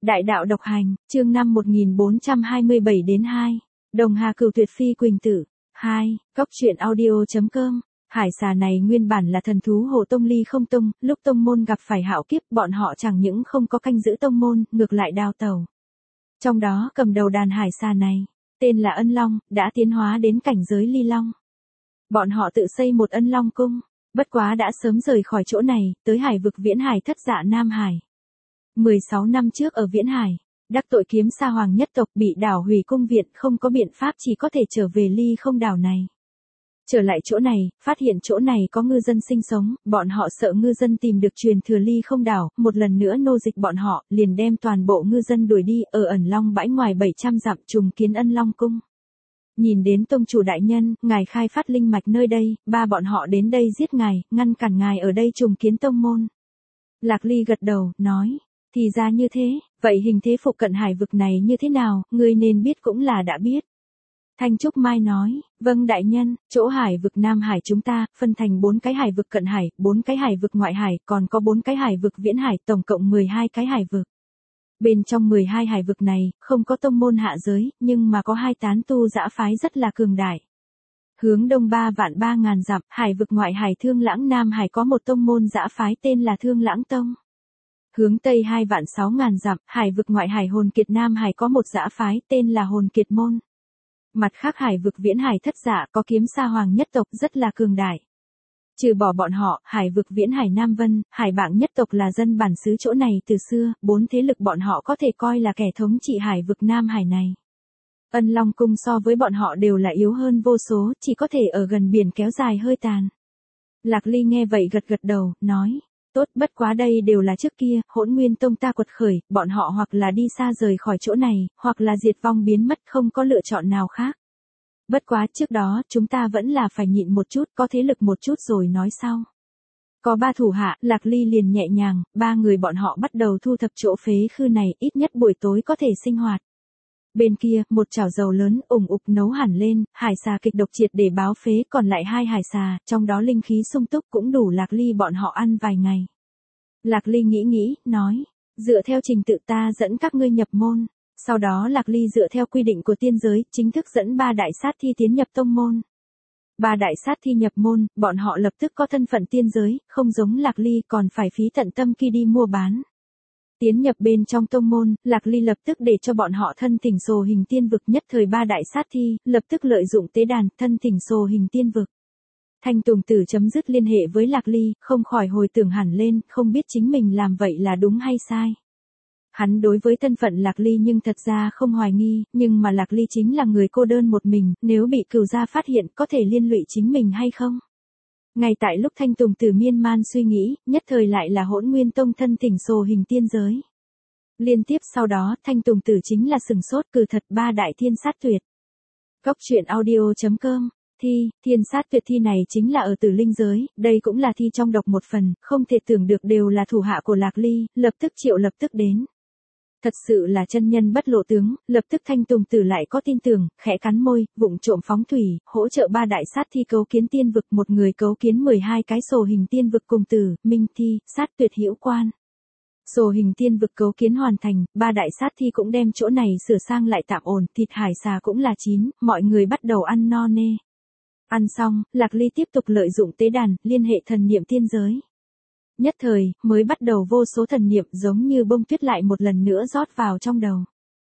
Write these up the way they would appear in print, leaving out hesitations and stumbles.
Đại đạo độc hành, chương 5 1427 đến 2. Đồng Hà Cửu Tuyệt Phi Quỳnh Tử. 2. Cốc truyện audio.com. Hải xà này nguyên bản là thần thú Hồ Tông Ly Không Tông, lúc tông môn gặp phải hạo kiếp, bọn họ chẳng những không có canh giữ tông môn, ngược lại đào tẩu. Trong đó cầm đầu đàn hải xà này, tên là Ân Long, đã tiến hóa đến cảnh giới Ly Long. Bọn họ tự xây một Ân Long cung, bất quá đã sớm rời khỏi chỗ này, tới hải vực Viễn Hải Thất Dạ Nam Hải. 16 năm trước ở Viễn Hải, đắc tội Kiếm Sa Hoàng nhất tộc, bị đảo hủy cung viện, không có biện pháp chỉ có thể trở về Ly Không đảo này. Trở lại chỗ này, phát hiện chỗ này có ngư dân sinh sống, bọn họ sợ ngư dân tìm được truyền thừa Ly Không đảo, một lần nữa nô dịch bọn họ, liền đem toàn bộ ngư dân đuổi đi, ở Ẩn Long bãi ngoài 700 dặm trùng kiến Ân Long cung. Nhìn đến tông chủ đại nhân, ngài khai phát linh mạch nơi đây, bọn họ đến đây giết ngài, ngăn cản ngài ở đây trùng kiến tông môn. Lạc Ly gật đầu, nói, thì ra như thế, vậy hình thế phụ cận hải vực này như thế nào, ngươi nên biết cũng là đã biết. Thanh Trúc Mai nói, vâng đại nhân, chỗ hải vực Nam Hải chúng ta, phân thành 4 cái hải vực cận hải, 4 cái hải vực ngoại hải, còn có 4 cái hải vực viễn hải, tổng cộng 12 cái hải vực. Bên trong 12 hải vực này, không có tông môn hạ giới, nhưng mà có 2 tán tu dã phái rất là cường đại. Hướng đông 3.300.000 dặm, hải vực ngoại hải Thương Lãng Nam Hải có một tông môn dã phái tên là Thương Lãng Tông. Hướng tây 2.600.000 dặm, hải vực ngoại hải Hồn Kiệt Nam Hải có một dã phái tên là Hồn Kiệt Môn. Mặt khác hải vực Viễn Hải Thất Dạ có Kiếm Sa Hoàng nhất tộc rất là cường đại. Trừ bỏ bọn họ, hải vực Viễn Hải Nam Vân, Hải Bảng nhất tộc là dân bản xứ chỗ này từ xưa, 4 thế lực bọn họ có thể coi là kẻ thống trị hải vực Nam Hải này. Ân Long cung so với bọn họ đều là yếu hơn vô số, chỉ có thể ở gần biển kéo dài hơi tàn. Lạc Ly nghe vậy gật đầu, nói, tốt, bất quá đây đều là trước kia, Hỗn Nguyên Tông ta quật khởi, bọn họ hoặc là đi xa rời khỏi chỗ này, hoặc là diệt vong biến mất, không có lựa chọn nào khác. Bất quá trước đó, chúng ta vẫn là phải nhịn một chút, có thế lực một chút rồi nói sau. Có 3 thủ hạ, Lạc Ly liền nhẹ nhàng, 3 người bọn họ bắt đầu thu thập chỗ phế khư này, ít nhất buổi tối có thể sinh hoạt. Bên kia, một chảo dầu lớn, ủng ục nấu hẳn lên, hải xà kịch độc triệt để báo phế, còn lại 2 hải xà, trong đó linh khí sung túc cũng đủ Lạc Ly bọn họ ăn vài ngày. Lạc Ly nghĩ, nói, dựa theo trình tự ta dẫn các ngươi nhập môn. Sau đó Lạc Ly dựa theo quy định của tiên giới, chính thức dẫn 3 đại sát thi tiến nhập tông môn. 3 đại sát thi nhập môn, bọn họ lập tức có thân phận tiên giới, không giống Lạc Ly còn phải phí tận tâm khi đi mua bán. Tiến nhập bên trong tông môn, Lạc Ly lập tức để cho bọn họ thân thỉnh sồ hình tiên vực, nhất thời 3 đại sát thi, lập tức lợi dụng tế đàn, thân thỉnh sồ hình tiên vực. Thanh Tùng Tử chấm dứt liên hệ với Lạc Ly, không khỏi hồi tưởng hẳn lên, không biết chính mình làm vậy là đúng hay sai. Hắn đối với thân phận Lạc Ly nhưng thật ra không hoài nghi, nhưng mà Lạc Ly chính là người cô đơn một mình, nếu bị cửu gia phát hiện có thể liên lụy chính mình hay không? Ngay tại lúc Thanh Tùng Tử miên man suy nghĩ, nhất thời lại là Hỗn Nguyên Tông thân thỉnh sồ hình tiên giới. Liên tiếp sau đó, Thanh Tùng Tử chính là sừng sốt, cử thật 3 đại thiên sát tuyệt. Cốc truyện audio.com. Thiên sát tuyệt thi này chính là ở Tử Linh giới, đây cũng là thi trong độc một phần, không thể tưởng được đều là thủ hạ của Lạc Ly, lập tức đến. Thật sự là chân nhân bất lộ tướng, lập tức Thanh Tùng Tử lại có tin tưởng, khẽ cắn môi, vụng trộm phóng thủy, hỗ trợ 3 đại sát thi cấu kiến tiên vực, một người cấu kiến 12 cái sồ hình tiên vực cùng Tử, Minh thi, sát tuyệt hữu quan. Sồ hình tiên vực cấu kiến hoàn thành, 3 đại sát thi cũng đem chỗ này sửa sang lại tạm ổn, thịt hải xà cũng là chín, mọi người bắt đầu ăn no nê. Ăn xong, Lạc Ly tiếp tục lợi dụng tế đàn, liên hệ thần niệm tiên giới. Nhất thời, mới bắt đầu vô số thần niệm giống như bông tuyết lại một lần nữa rót vào trong đầu.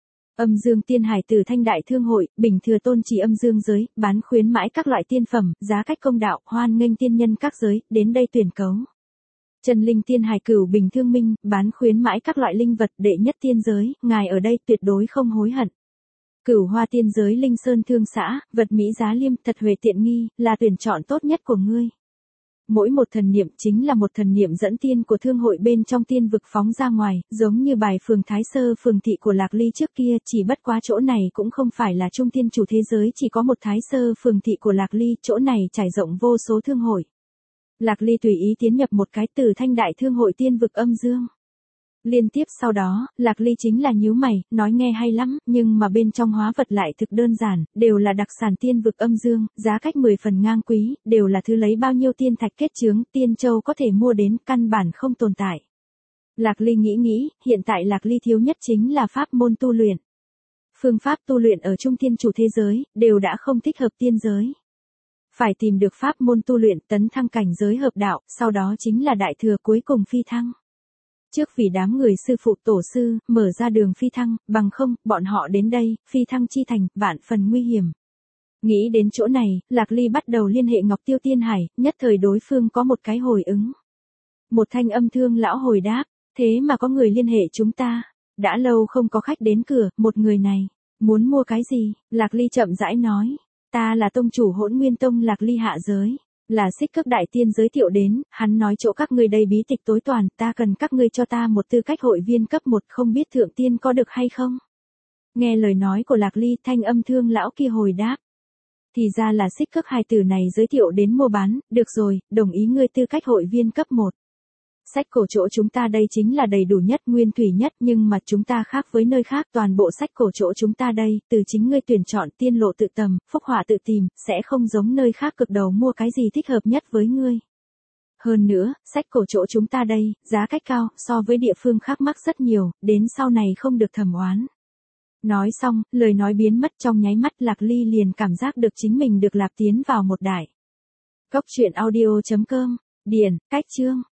Âm Dương Tiên Hải Tử Thanh Đại Thương Hội, Bình Thừa Tôn chỉ âm dương giới, bán khuyến mãi các loại tiên phẩm, giá cách công đạo, hoan nghênh tiên nhân các giới, đến đây tuyển cấu. Chân Linh Tiên Hải Cửu Bình Thương Minh, bán khuyến mãi các loại linh vật, đệ nhất tiên giới, ngài ở đây tuyệt đối không hối hận. Cửu Hoa tiên giới Linh Sơn Thương xã, vật mỹ giá liêm, thật huệ tiện nghi, là tuyển chọn tốt nhất của ngươi. Mỗi một thần niệm chính là một thần niệm dẫn tiên của thương hội bên trong tiên vực phóng ra ngoài, giống như bài phường Thái Sơ phường thị của Lạc Ly trước kia, chỉ bất quá chỗ này cũng không phải là trung tiên chủ thế giới, chỉ có một Thái Sơ phường thị của Lạc Ly, chỗ này trải rộng vô số thương hội. Lạc Ly tùy ý tiến nhập một cái Từ Thanh Đại Thương hội tiên vực âm dương. Liên tiếp sau đó, Lạc Ly chính là nhíu mày, nói nghe hay lắm, nhưng mà bên trong hóa vật lại thực đơn giản, đều là đặc sản tiên vực âm dương, giá cách 10 phần ngang quý, đều là thứ lấy bao nhiêu tiên thạch kết chướng, tiên châu có thể mua đến, căn bản không tồn tại. Lạc Ly nghĩ, hiện tại Lạc Ly thiếu nhất chính là pháp môn tu luyện. Phương pháp tu luyện ở Trung Thiên Chủ thế giới, đều đã không thích hợp tiên giới. Phải tìm được pháp môn tu luyện tấn thăng cảnh giới hợp đạo, sau đó chính là đại thừa cuối cùng phi thăng. Trước vì đám người sư phụ tổ sư, mở ra đường phi thăng, bằng không, bọn họ đến đây, phi thăng chi thành, vạn phần nguy hiểm. Nghĩ đến chỗ này, Lạc Ly bắt đầu liên hệ Ngọc Tiêu Tiên Hải, nhất thời đối phương có một cái hồi ứng. Một thanh âm thương lão hồi đáp, thế mà có người liên hệ chúng ta. Đã lâu không có khách đến cửa, một người này, muốn mua cái gì? Lạc Ly chậm rãi nói, ta là tông chủ Hỗn Nguyên Tông Lạc Ly hạ giới. Là Xích Cước Đại Tiên giới thiệu đến, hắn nói chỗ các ngươi đây bí tịch tối toàn, ta cần các ngươi cho ta một tư cách hội viên cấp 1, không biết thượng tiên có được hay không? Nghe lời nói của Lạc Ly, thanh âm thương lão kia hồi đáp. Thì ra là Xích Cước hài tử này giới thiệu đến mua bán, được rồi, đồng ý ngươi tư cách hội viên cấp 1. Sách cổ chỗ chúng ta đây chính là đầy đủ nhất, nguyên thủy nhất, nhưng mà chúng ta khác với nơi khác, toàn bộ sách cổ chỗ chúng ta đây, từ chính ngươi tuyển chọn, tiên lộ tự tầm, phúc họa tự tìm, sẽ không giống nơi khác cực đầu mua cái gì thích hợp nhất với ngươi. Hơn nữa, sách cổ chỗ chúng ta đây, giá cách cao, so với địa phương khác mắc rất nhiều, đến sau này không được thẩm oán. Nói xong, lời nói biến mất trong nháy mắt, Lạc Ly liền cảm giác được chính mình được lạp tiến vào một đại. Góc truyện audio.com, Điền, Cách Chương.